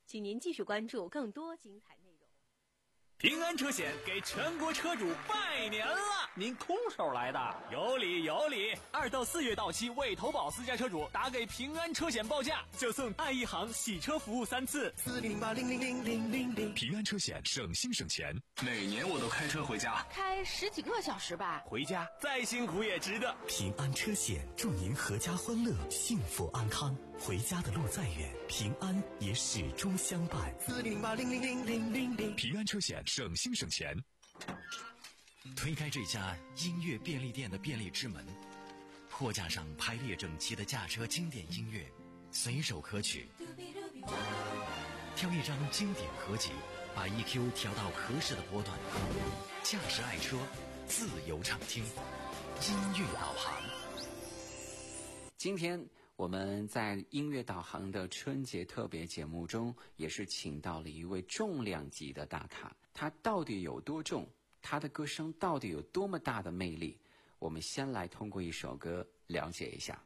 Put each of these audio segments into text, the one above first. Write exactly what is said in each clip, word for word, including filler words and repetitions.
请您继续关注更多精彩内容。 平安车险给全国车主拜年了！ 您空手来的？ 有理有理！二到四月到期未投保私家车主，打给平安车险报价，就送爱一行洗车服务三次。 四零零八零零零零零零。 平安车险省心省钱。 每年我都开车回家， 开十几个小时吧。 回家再辛苦也值得。 平安车险祝您阖家欢乐，幸福安康。回家的路再远，平安也始终相伴。 四零零八零零零零零零。 平安车险省心省钱。 推开这家音乐便利店的便利之门，货架上排列整齐的驾车经典音乐，随手可取。挑一张经典合集，把 E Q 调到合适的波段，驾驶爱车，自由畅听，音乐导航。 今天我们在音乐导航的春节特别节目中，也是请到了一位重量级的大咖。他到底有多重？他的歌声到底有多么大的魅力？我们先来通过一首歌了解一下。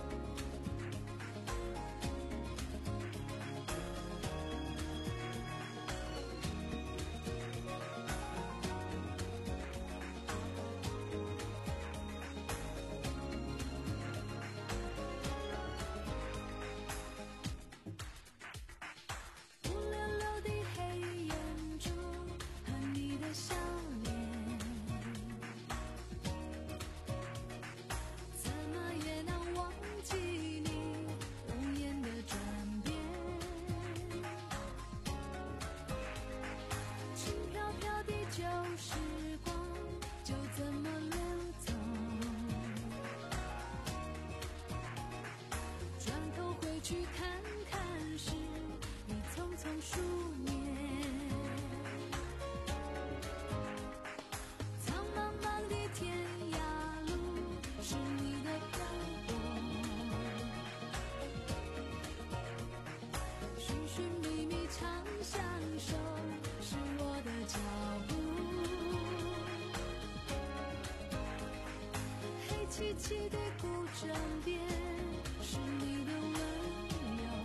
凄凄的古镇边，是你的温柔。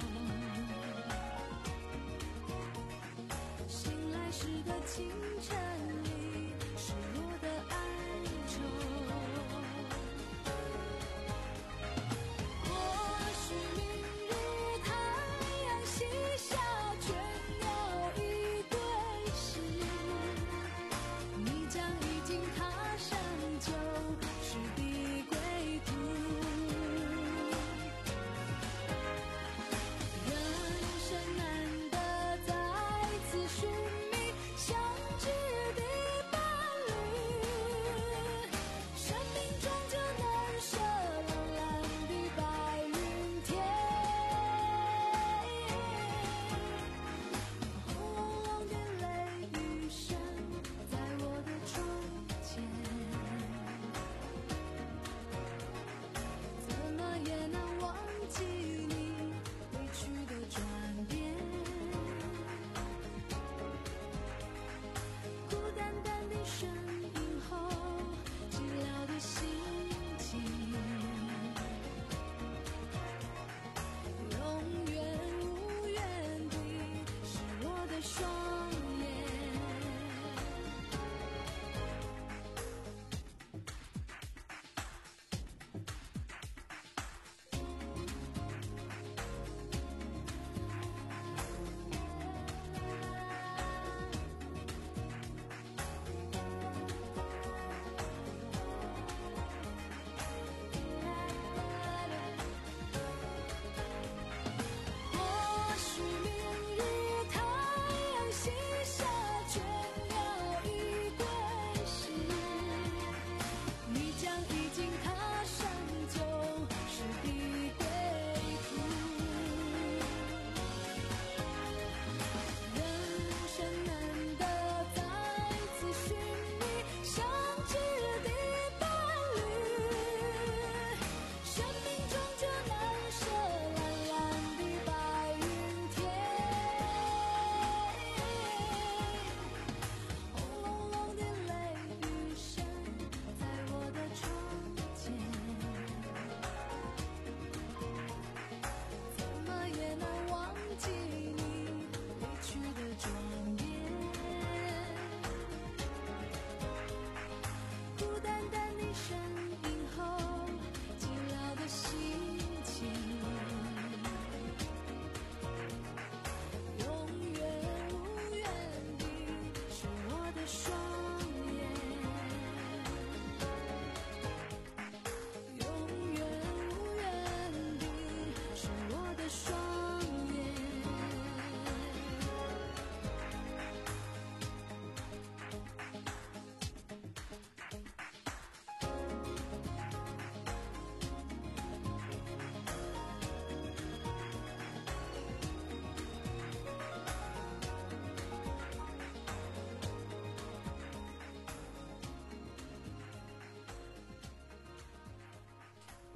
醒来时的清晨里，是我的哀愁。或许明日太阳西下，全有一对诗，你将已经踏上旧时的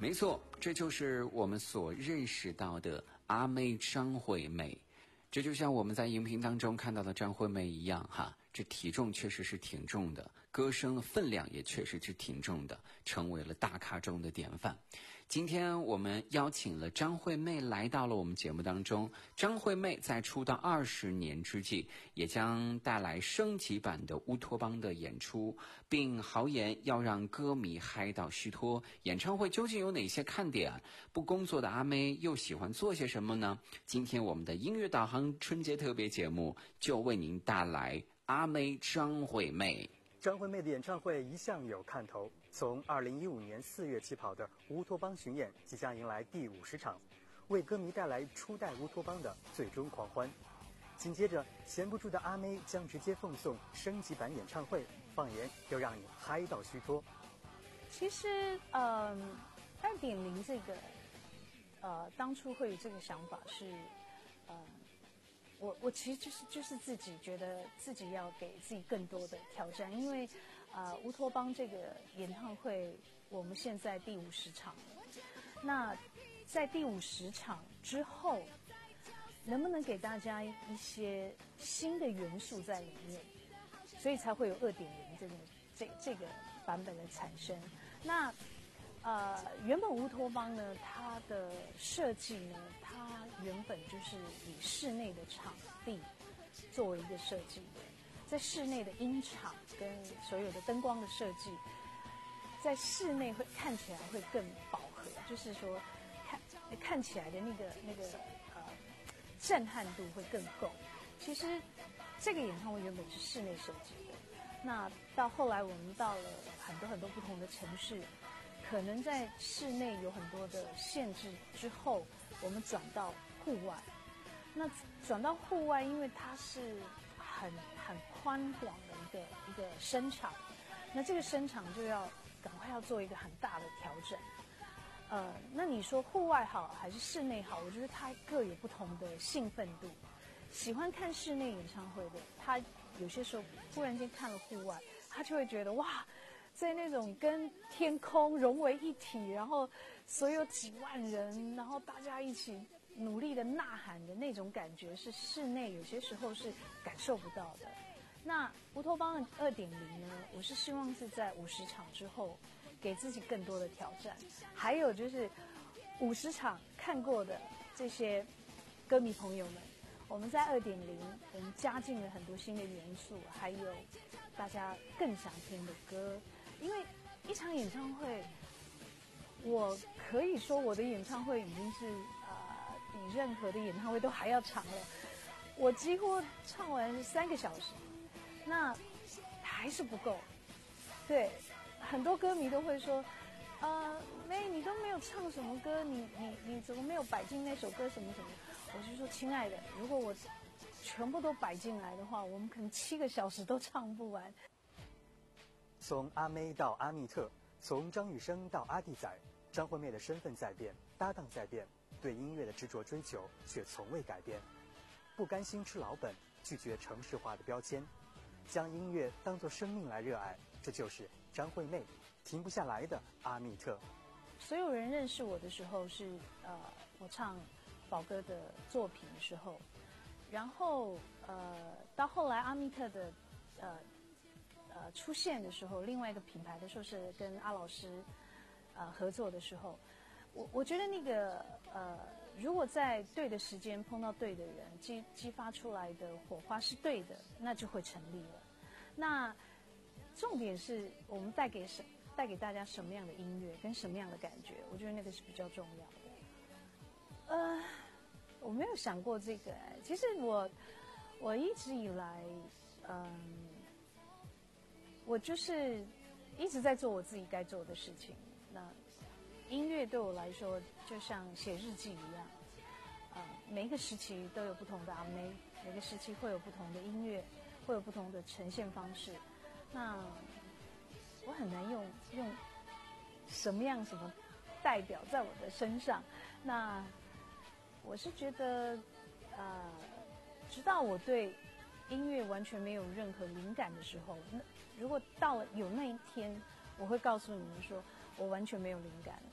没错，这就是我们所认识到的阿妹张惠妹。这就像我们在荧屏当中看到的张惠妹一样哈，这体重确实是挺重的，歌声的分量也确实是挺重的，成为了大咖中的典范。今天我们邀请了张惠妹来到了我们节目当中。张惠妹在出道二十年之际，也将带来升级版的乌托邦的演出，并豪言要让歌迷嗨到虚脱。演唱会究竟有哪些看点？不工作的阿妹又喜欢做些什么呢？今天我们的音乐导航春节特别节目就为您带来阿妹张惠妹。 张惠妹的演唱会一向有看头，从二零一五年四月起跑的乌托邦巡演即将迎来第五十场，为歌迷带来初代乌托邦的最终狂欢。紧接着，闲不住的阿妹将直接奉送升级版演唱会，放言要让你嗨到虚脱。 其实，嗯，二点零这个，呃，当初会有这个想法是，呃。我我其实就是就是自己觉得自己要给自己更多的挑战，因为，呃，乌托邦这个演唱会我们现在第五十场了，那在第五十场之后，能不能给大家一些新的元素在里面，所以才会有二点零这个这这个版本的产生。那呃，原本乌托邦呢，它的设计呢，它原本就是以室内的场地作为一个设计的，在室内的音场跟所有的灯光的设计，在室内会看起来会更饱和，就是说看看起来的那个那个呃震撼度会更够。其实这个演唱会原本是室内设计的，那到后来我们到了很多很多不同的城市。可能在室内有很多的限制之后，我们转到户外。那转到户外，因为它是很很宽广的一个一个声场，那这个声场就要赶快要做一个很大的调整。呃，那你说户外好还是室内好？我觉得它各有不同的兴奋度。喜欢看室内演唱会的，他有些时候忽然间看了户外，他就会觉得哇。在那种跟天空融为一体，然后所有几万人，然后大家一起努力的呐喊的那种感觉，是室内有些时候是感受不到的。那乌托邦二点零呢，我是希望是在五十场之后，给自己更多的挑战。还有就是五十场看过的这些歌迷朋友们，我们在二点零，我们加进了很多新的元素，还有大家更想听的歌。因为一场演唱会，我可以说我的演唱会已经是呃比任何的演唱会都还要长了。我几乎唱完三个小时，那还是不够。对，很多歌迷都会说，呃，妹你都没有唱什么歌，你你你怎么没有摆进那首歌什么什么？我就说，亲爱的，如果我全部都摆进来的话，我们可能七个小时都唱不完。 从阿妹到阿密特，从张雨生到阿弟仔，张惠妹的身份在变，搭档在变，对音乐的执着追求却从未改变。不甘心吃老本，拒绝城市化的标签，将音乐当作生命来热爱，这就是张惠妹停不下来的阿密特。 所有人认识我的时候是呃，我唱宝哥的作品的时候，然后呃，到后来阿密特的呃。呃，出现的时候，另外一个品牌的时候是跟阿老师，呃，合作的时候，我我觉得那个呃，如果在对的时间碰到对的人，激激发出来的火花是对的，那就会成立了。那重点是我们带给什带给大家什么样的音乐跟什么样的感觉，我觉得那个是比较重要的。呃，我没有想过这个，其实我我一直以来，嗯。我就是一直在做我自己该做的事情。那音乐对我来说就像写日记一样，呃，每一个时期都有不同的阿妹，每个时期会有不同的音乐，会有不同的呈现方式。那我很难用用什么样什么代表在我的身上。那我是觉得，呃，直到我对音乐完全没有任何灵感的时候，那如果到了有那一天，我会告诉你们说，我完全没有灵感了。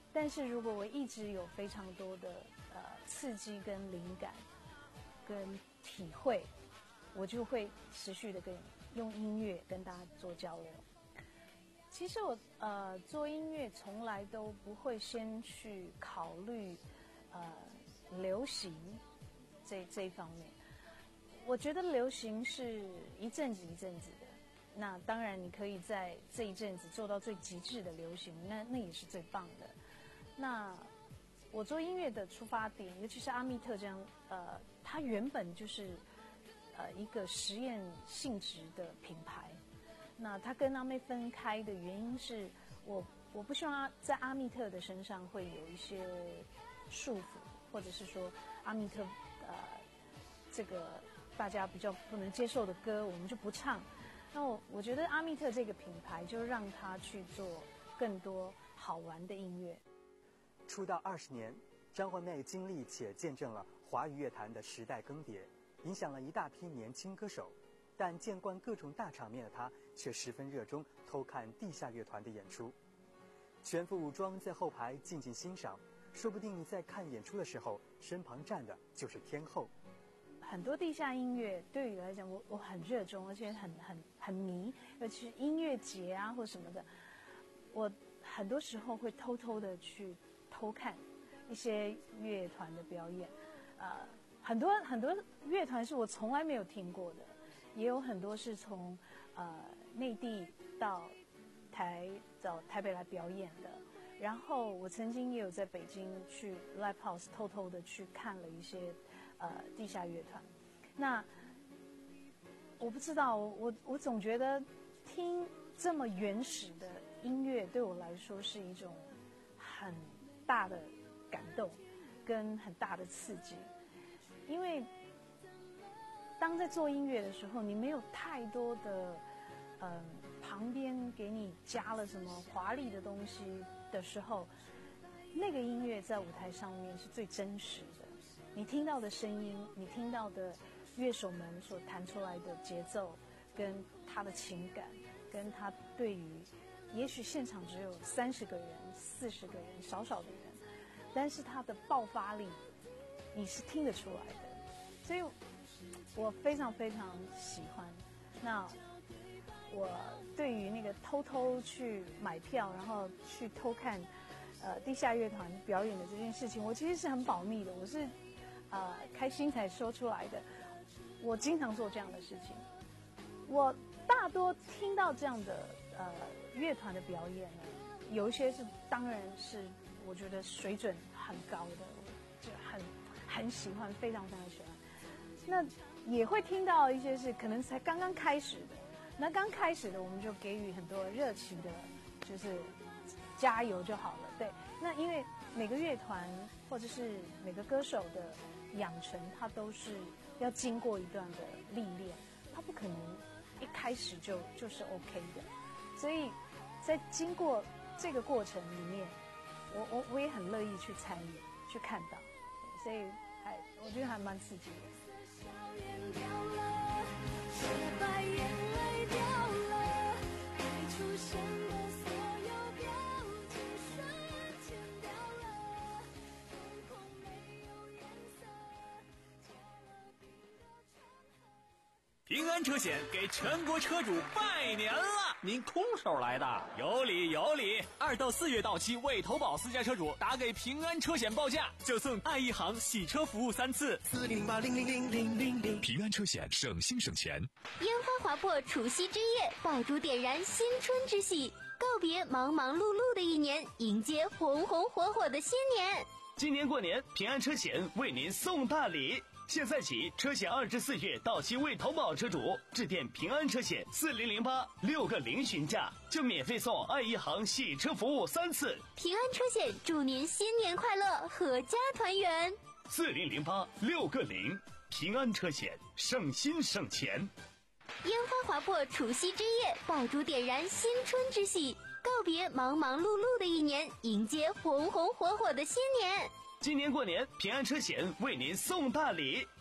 但是如果我一直有非常多的呃刺激跟灵感跟体会，我就会持续的跟用音乐跟大家做交流。其实我呃做音乐从来都不会先去考虑呃流行这这一方面。我觉得流行是一阵子一阵子的，那当然你可以在这一阵子做到最极致的流行，那那也是最棒的。那我做音乐的出发点，尤其是阿密特这样，呃，它原本就是呃一个实验性质的品牌。那它跟阿妹分开的原因是我我不希望在阿密特的身上会有一些束缚，或者是说阿密特呃这个大家比较不能接受的歌我们就不唱。那我我觉得阿密特这个品牌就让他去做更多好玩的音乐。 出道二十年，张惠妹经历且见证了华语乐坛的时代更迭，影响了一大批年轻歌手。但见惯各种大场面的她，却十分热衷偷看地下乐团的演出，全副武装在后排静静欣赏。说不定你在看演出的时候，身旁站的就是天后。 很多地下音乐对于来讲，我我很热衷，而且很很很迷，尤其是音乐节啊或什么的，我很多时候会偷偷的去偷看一些乐团的表演。呃，很多很多乐团是我从来没有听过的。也有很多是从呃内地到台到台北来表演的，然后我曾经也有在北京去 Live House 偷偷的去看了一些呃地下乐团。那我不知道，我我总觉得听这么原始的音乐对我来说是一种很大的感动跟很大的刺激，因为当在做音乐的时候，你没有太多的，嗯、呃，旁边给你加了什么华丽的东西的时候，那个音乐在舞台上面是最真实的。你听到的声音，你听到的乐手们所弹出来的节奏，跟他的情感，跟他对于，也许现场只有三十个人、四十个人，少少的人，但是他的爆发力，你是听得出来的，所以。我非常非常喜欢。那我对于那个偷偷去买票，然后去偷看呃地下乐团表演的这件事情，我其实是很保密的，我是呃开心才说出来的。我经常做这样的事情。我大多听到这样的呃乐团的表演呢，有一些是当然是我觉得水准很高的，就很很喜欢，非常非常喜欢。那也会听到一些是可能才刚刚开始的，那刚开始的我们就给予很多热情的，就是加油就好了。对，那因为每个乐团或者是每个歌手的养成，它都是要经过一段的历练，它不可能一开始就就是 OK 的，所以在经过这个过程里面，我我我也很乐意去参与去看到，所以还我觉得还蛮刺激的。掉了，雪白眼泪掉了，该出现的所有表情瞬间掉了，瞳孔没有颜色，结了冰的长河。 平安车险给全国车主拜年了！ 您空手来的？ 有理有理！二到四月到期未投保私家车主打给平安车险报价，就送爱一行洗车服务三次。 四零八零零零零零零， 平安车险省心省钱。 烟花划破除夕之夜，爆竹点燃新春之喜，告别忙忙碌碌的一年，迎接红红火火的新年。 今年过年，平安车险为您送大礼。现在起，车险二至四月到期未投保车主，致电平安车险四零零八六个零询价，就免费送爱一行洗车服务三次。 平安车险祝您新年快乐，阖家团圆。 四零零八六个零，平安车险省心省钱。 烟花划破除夕之夜，爆竹点燃新春之喜，告别忙忙碌碌的一年，迎接红红火火的新年。 今年过年，平安车险为您送大礼。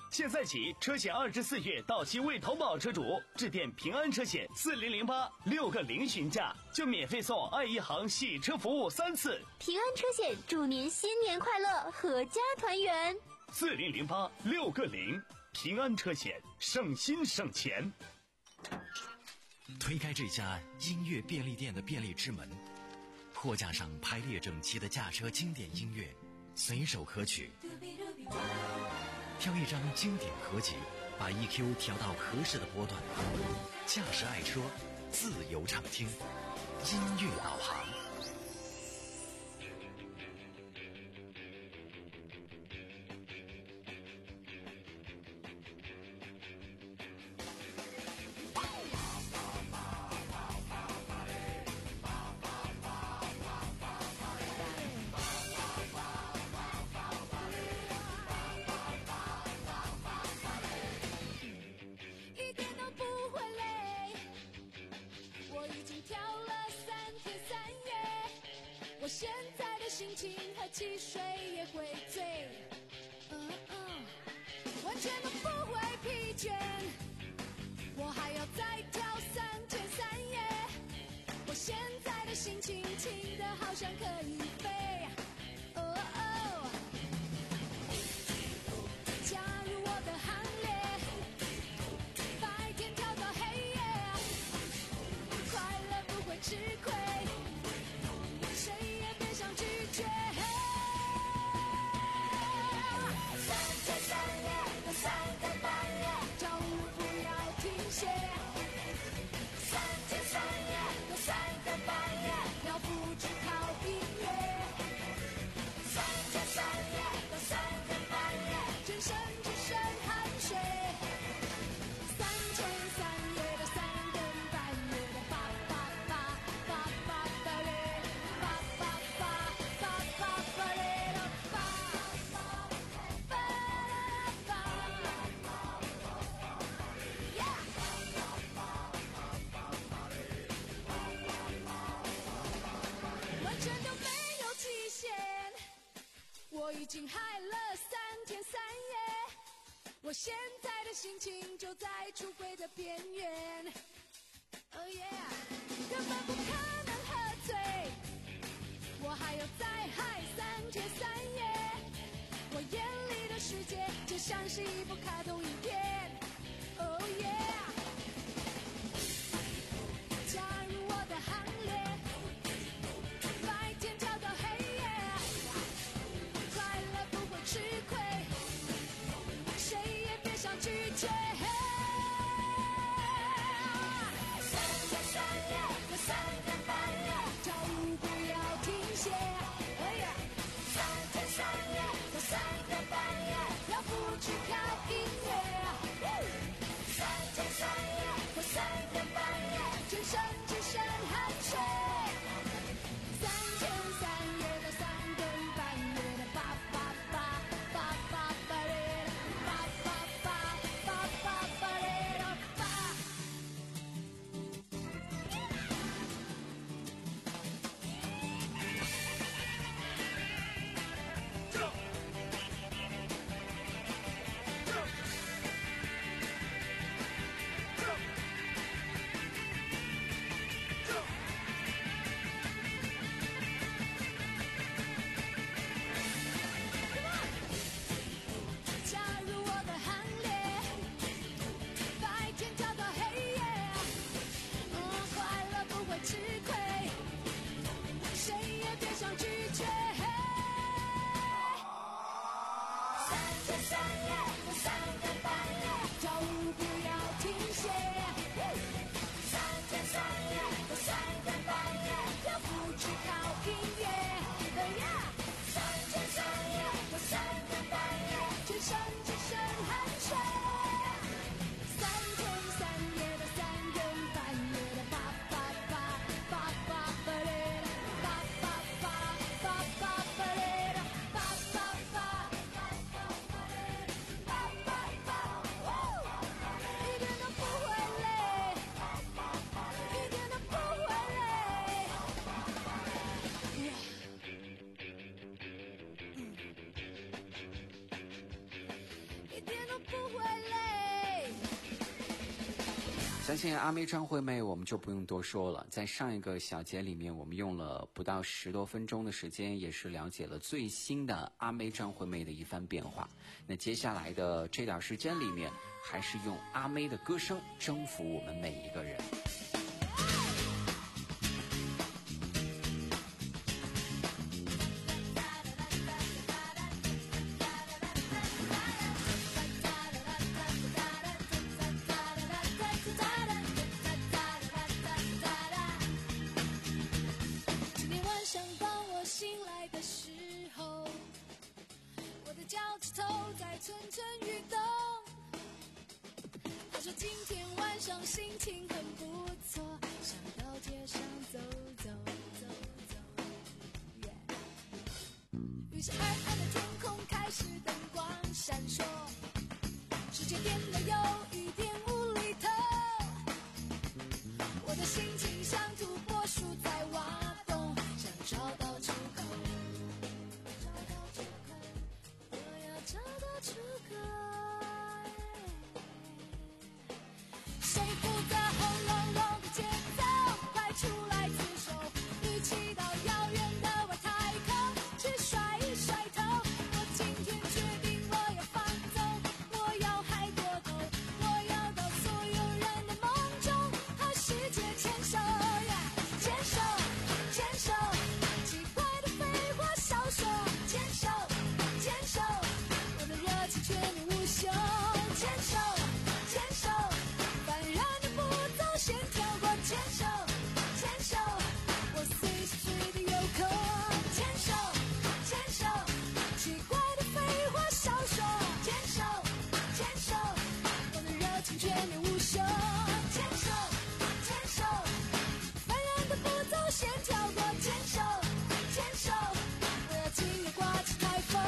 现在起，车险二至四月到期未投保车主致电平安车险四零零八六个零询价，就免费送爱一行洗车服务三次。 平安车险祝您新年快乐，阖家团圆。 四零零八六个零，平安车险，省心省钱。 推开这家音乐便利店的便利之门，货架上排列整齐的驾车经典音乐，随手可取。挑一张经典合集，把 E Q 调到合适的波段，驾驶爱车，自由畅听，音乐导航。 我现在的心情和汽水也会醉，嗯嗯，完全都不会疲倦。我还要再跳三天三夜，我现在的心情轻得好像可以飞，哦哦，加入我的行列，白天跳到黑夜，快乐不会吃亏。我已经嗨了三天三夜，我现在的心情就在出轨的边缘。Oh yeah， 根本不可能喝醉，我还要再嗨三天三夜。我眼里的世界就像是一部卡通影片。Oh yeah， 加入我的行列。吃亏，谁也别想拒绝。三天三夜和三更半夜，跳舞不要停歇。哎呀，三天三夜和三更半夜，要不去跳音乐。 相信阿妹张惠妹我们就不用多说了，在上一个小节里面我们用了不到十多分钟的时间，也是了解了最新的阿妹张惠妹的一番变化。那接下来的这点时间里面，还是用阿妹的歌声征服我们每一个人。 蠢蠢欲动，他说今天晚上心情很不错，想到街上走走走走、yeah、于是暗暗的天空开始灯光闪烁，世界变得有一点无厘头，我的心情像土拨鼠在挖洞，想找到出口，找到出口，谁负责轰隆隆的节奏？快出来自首，一起到遥远的外太空去甩一甩头。我今天决定我要放纵，我要嗨过头，我要到所有人的梦中和世界牵手，牵手牵手，奇怪的废话少说，牵手牵手，热情全面无休，牵手牵手，烦人的步骤先跳过，牵手牵手，我随时随地有空，牵手牵手，奇怪的废话少说，牵手牵手，我的热情全面无休，牵手牵手，烦人的步骤先跳过，牵手牵手，我要今夜刮起台风。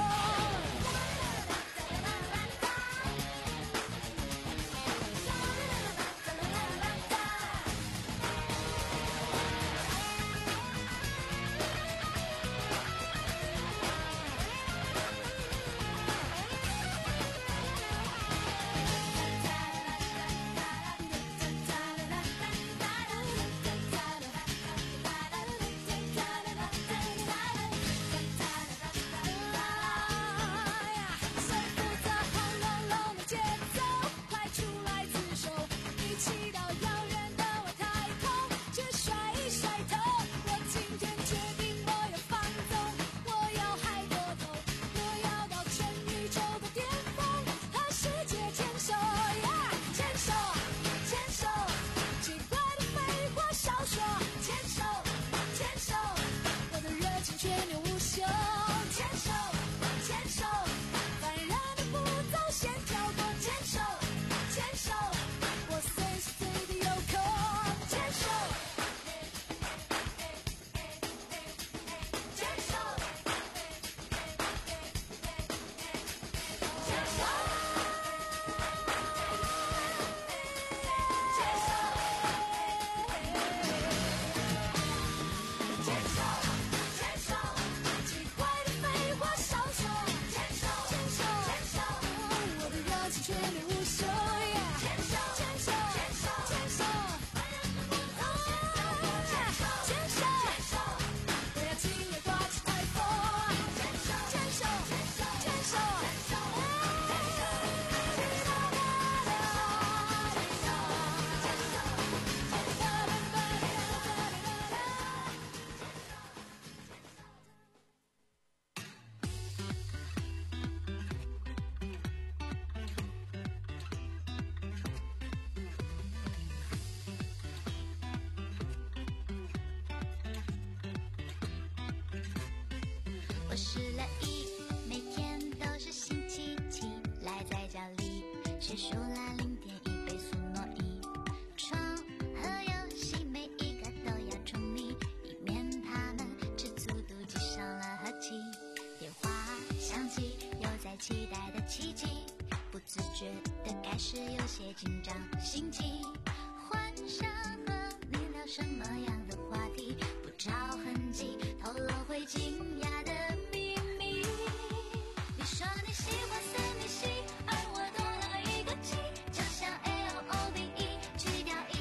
我是乐意，每天都是星期七，赖在家里写书啦，零点一倍速诺伊，床和游戏每一个都要注意，以免他们吃醋妒忌伤了和气。电话响起，有在期待的奇迹，不自觉的开始有些紧张心悸，幻想和你聊什么样的话题，不着痕迹透露会惊讶的秘密。你说你喜欢三米西，而我多了一个 G， 就像 L O V E， 去掉一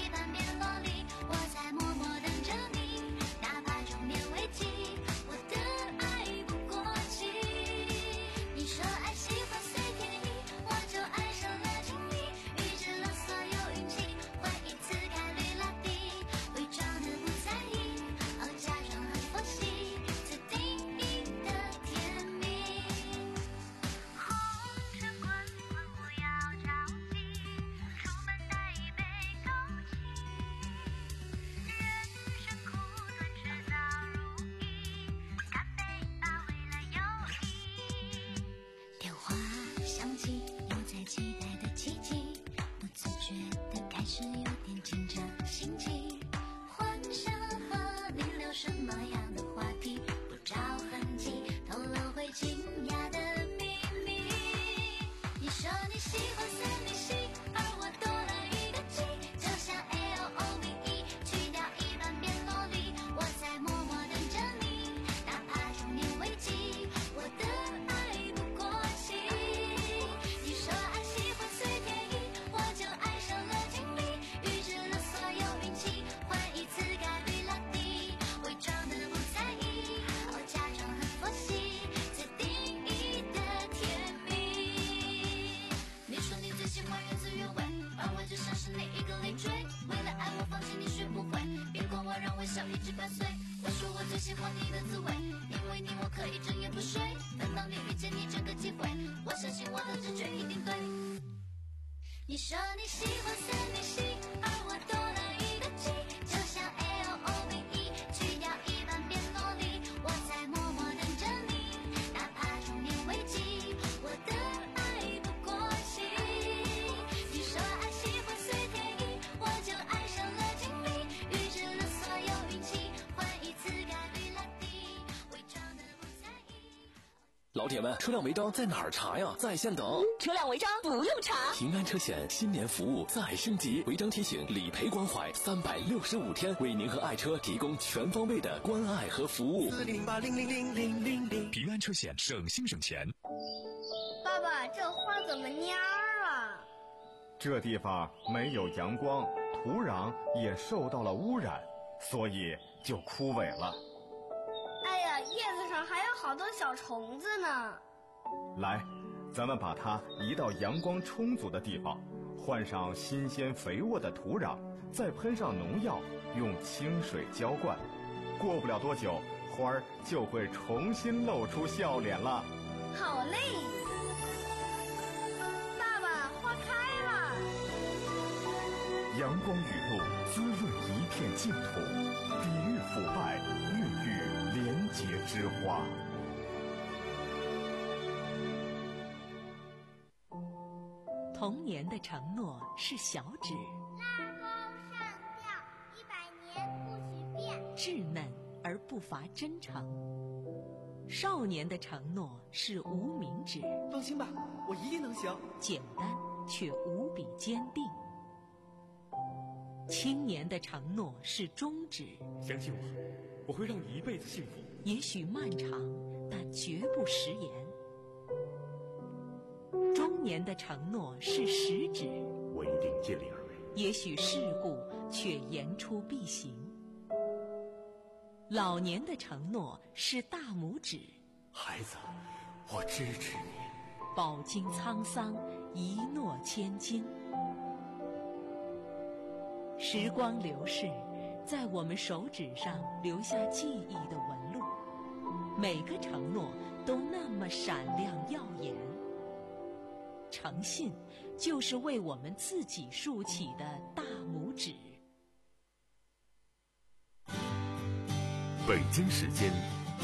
是你一个累赘，为了爱我放弃你学不会，别管我让微笑一直伴随。我说我最喜欢你的滋味，因为你我可以整夜不睡，等到你遇见你这个机会，我相信我的直觉一定对。你说你喜欢三零七，而我多了一个 G， 就像 L O V E， 去掉一半变努力，我在默默等着你，哪怕中年危机，我的爱不过期。你说爱喜欢随天意，我就爱上了经历，预知了所有运气，换一次概率拉低，伪装的不在意。 老铁们，车辆违章在哪儿查呀？在线等。 车辆违章不用查， 平安车险新年服务再升级，违章提醒、理赔关怀，三百六十五天为您和爱车提供全方位的关爱和服务。 四零八零零零零零零， 平安车险省心省钱。 爸爸，这花怎么蔫了？ 这地方没有阳光，土壤也受到了污染，所以就枯萎了。 哎呀，叶子上还有好多小虫子呢。 来，咱们把它移到阳光充足的地方，换上新鲜肥沃的土壤，再喷上农药，用清水浇灌。过不了多久，花儿就会重新露出笑脸了。 好嘞，爸爸，花开了。 阳光雨露滋润一片净土，抵御腐败，孕育廉洁之花。 童年的承诺是小指， 拉钩上吊一百年不许变， 稚嫩而不乏真诚。少年的承诺是无名指， 放心吧，我一定能行。 简单却无比坚定。青年的承诺是中指， 相信我，我会让你一辈子幸福。 也许漫长，但绝不食言。中年的承诺是食指， 我一定尽力而为。 也许世故，却言出必行。老年的承诺是大拇指， 孩子，我支持你。 饱经沧桑，一诺千金。时光流逝，在我们手指上留下记忆的纹路，每个承诺都那么闪亮耀眼。诚信就是为我们自己竖起的大拇指。 北京时间